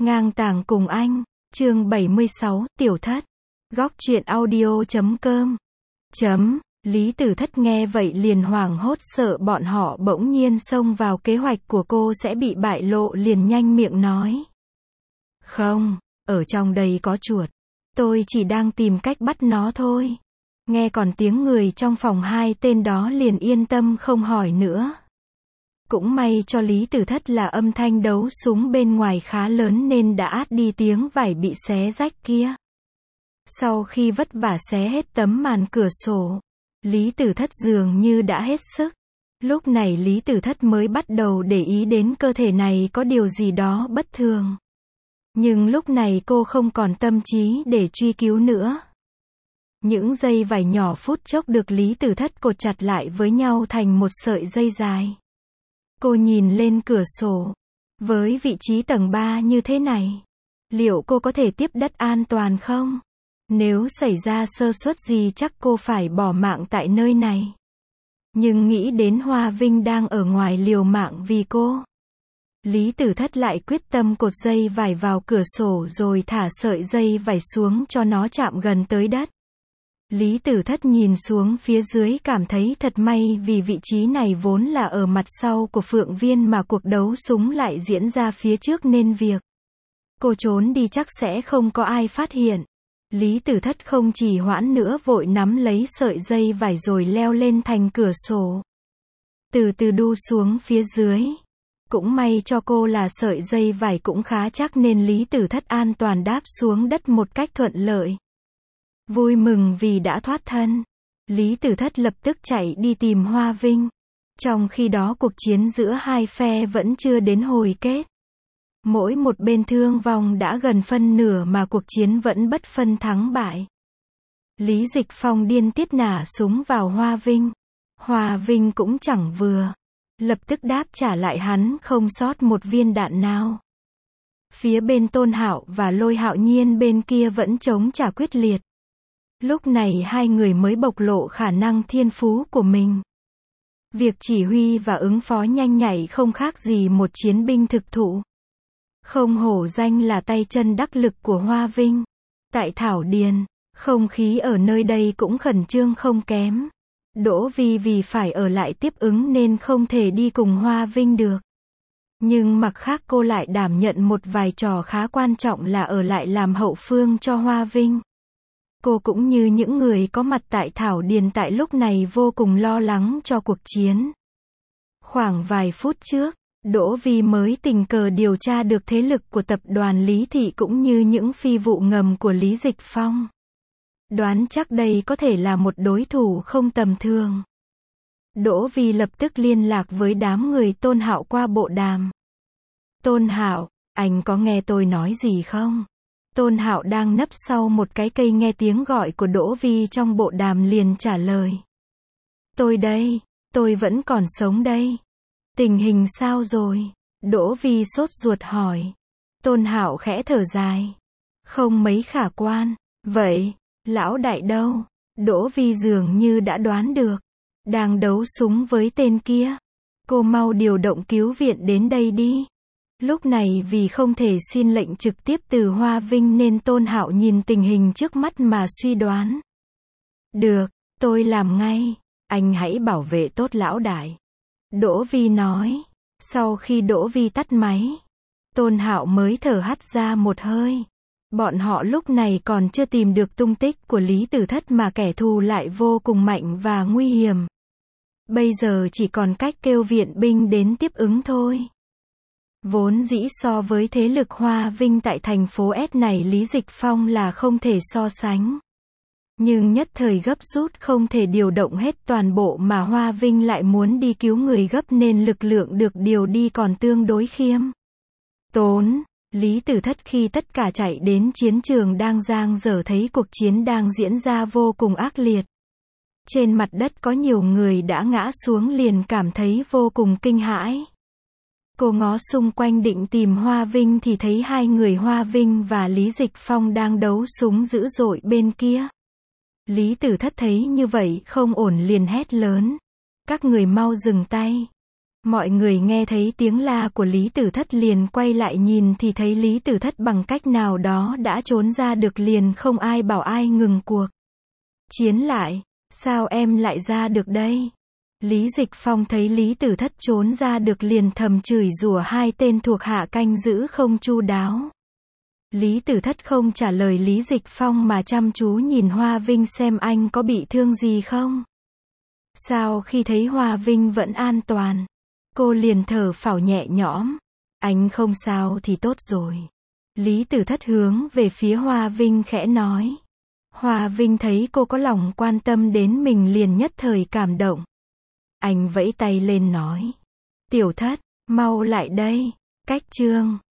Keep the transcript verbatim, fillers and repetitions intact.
Ngang tàng cùng anh, chương bảy mươi sáu, tiểu thất. Góc truyện audio chấm com. Chấm, Lý Tử Thất nghe vậy liền hoảng hốt sợ bọn họ bỗng nhiên xông vào kế hoạch của cô sẽ bị bại lộ liền nhanh miệng nói. Không, ở trong đây có chuột. Tôi chỉ đang tìm cách bắt nó thôi. Nghe còn tiếng người trong phòng hai tên đó liền yên tâm không hỏi nữa. Cũng may cho Lý Tử Thất là âm thanh đấu súng bên ngoài khá lớn nên đã át đi tiếng vải bị xé rách kia. Sau khi vất vả xé hết tấm màn cửa sổ, Lý Tử Thất dường như đã hết sức. Lúc này Lý Tử Thất mới bắt đầu để ý đến cơ thể này có điều gì đó bất thường. Nhưng lúc này cô không còn tâm trí để truy cứu nữa. Những dây vải nhỏ phút chốc được Lý Tử Thất cột chặt lại với nhau thành một sợi dây dài. Cô nhìn lên cửa sổ. Với vị trí tầng ba như thế này, liệu cô có thể tiếp đất an toàn không? Nếu xảy ra sơ suất gì chắc cô phải bỏ mạng tại nơi này. Nhưng nghĩ đến Hoa Vinh đang ở ngoài liều mạng vì cô, Lý Tử Thất lại quyết tâm cột dây vải vào cửa sổ rồi thả sợi dây vải xuống cho nó chạm gần tới đất. Lý Tử Thất nhìn xuống phía dưới cảm thấy thật may vì vị trí này vốn là ở mặt sau của Phượng Viên mà cuộc đấu súng lại diễn ra phía trước nên việc cô trốn đi chắc sẽ không có ai phát hiện. Lý Tử Thất không trì hoãn nữa vội nắm lấy sợi dây vải rồi leo lên thành cửa sổ. Từ từ đu xuống phía dưới. Cũng may cho cô là sợi dây vải cũng khá chắc nên Lý Tử Thất an toàn đáp xuống đất một cách thuận lợi. Vui mừng vì đã thoát thân, Lý Tử Thất lập tức chạy đi tìm Hoa Vinh. Trong khi đó cuộc chiến giữa hai phe vẫn chưa đến hồi kết. Mỗi một bên thương vong đã gần phân nửa mà cuộc chiến vẫn bất phân thắng bại. Lý Dịch Phong điên tiết nả súng vào Hoa Vinh. Hoa Vinh cũng chẳng vừa. Lập tức đáp trả lại hắn không sót một viên đạn nào. Phía bên Tôn Hạo và Lôi Hạo Nhiên bên kia vẫn chống trả quyết liệt. Lúc này hai người mới bộc lộ khả năng thiên phú của mình. Việc chỉ huy và ứng phó nhanh nhạy không khác gì một chiến binh thực thụ. Không hổ danh là tay chân đắc lực của Hoa Vinh. Tại Thảo Điền, không khí ở nơi đây cũng khẩn trương không kém. Đỗ Vi vì phải ở lại tiếp ứng nên không thể đi cùng Hoa Vinh được. Nhưng mặt khác cô lại đảm nhận một vài trò khá quan trọng là ở lại làm hậu phương cho Hoa Vinh. Cô cũng như những người có mặt tại Thảo Điền tại lúc này vô cùng lo lắng cho cuộc chiến. Khoảng vài phút trước, Đỗ Vi mới tình cờ điều tra được thế lực của tập đoàn Lý Thị cũng như những phi vụ ngầm của Lý Dịch Phong. Đoán chắc đây có thể là một đối thủ không tầm thường. Đỗ Vi lập tức liên lạc với đám người Tôn Hạo qua bộ đàm. Tôn Hạo, anh có nghe tôi nói gì không? Tôn Hạo đang nấp sau một cái cây nghe tiếng gọi của Đỗ Vi trong bộ đàm liền trả lời. Tôi đây, tôi vẫn còn sống đây. Tình hình sao rồi? Đỗ Vi sốt ruột hỏi. Tôn Hạo khẽ thở dài. Không mấy khả quan. Vậy, lão đại đâu? Đỗ Vi dường như đã đoán được. Đang đấu súng với tên kia. Cô mau điều động cứu viện đến đây đi. Lúc này vì không thể xin lệnh trực tiếp từ Hoa Vinh nên Tôn Hạo nhìn tình hình trước mắt mà suy đoán. Được, tôi làm ngay. Anh hãy bảo vệ tốt lão đại. Đỗ Vi nói. Sau khi Đỗ Vi tắt máy, Tôn Hạo mới thở hắt ra một hơi. Bọn họ lúc này còn chưa tìm được tung tích của Lý Tử Thất mà kẻ thù lại vô cùng mạnh và nguy hiểm. Bây giờ chỉ còn cách kêu viện binh đến tiếp ứng thôi. Vốn dĩ so với thế lực Hoa Vinh tại thành phố S này Lý Dịch Phong là không thể so sánh. Nhưng nhất thời gấp rút không thể điều động hết toàn bộ mà Hoa Vinh lại muốn đi cứu người gấp nên lực lượng được điều đi còn tương đối khiêm tốn. Lý Tử Thất khi tất cả chạy đến chiến trường đang giang dở thấy cuộc chiến đang diễn ra vô cùng ác liệt. Trên mặt đất có nhiều người đã ngã xuống liền cảm thấy vô cùng kinh hãi. Cô ngó xung quanh định tìm Hoa Vinh thì thấy hai người Hoa Vinh và Lý Dịch Phong đang đấu súng dữ dội bên kia. Lý Tử Thất thấy như vậy không ổn liền hét lớn. Các người mau dừng tay. Mọi người nghe thấy tiếng la của Lý Tử Thất liền quay lại nhìn thì thấy Lý Tử Thất bằng cách nào đó đã trốn ra được, liền không ai bảo ai ngừng cuộc chiến lại. Sao em lại ra được đây? Lý Dịch Phong thấy Lý Tử Thất trốn ra được liền thầm chửi rủa hai tên thuộc hạ canh giữ không chu đáo. Lý Tử Thất không trả lời Lý Dịch Phong mà chăm chú nhìn Hoa Vinh xem anh có bị thương gì không. Sau khi thấy Hoa Vinh vẫn an toàn, cô liền thở phào nhẹ nhõm. Anh không sao thì tốt rồi. Lý Tử Thất hướng về phía Hoa Vinh khẽ nói. Hoa Vinh thấy cô có lòng quan tâm đến mình liền nhất thời cảm động. Anh vẫy tay lên nói. Tiểu Thất, mau lại đây. Cách chương